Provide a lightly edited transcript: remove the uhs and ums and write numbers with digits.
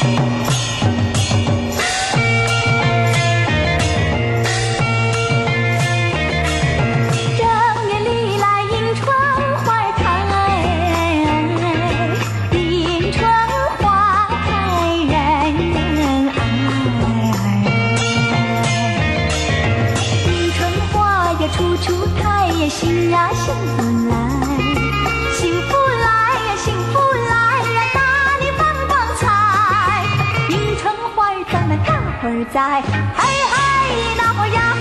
处处开呀，心呀幸福来，幸福来呀，幸福来呀，大地放光彩，迎春花儿长得大花儿在，嘿嘿，那花呀。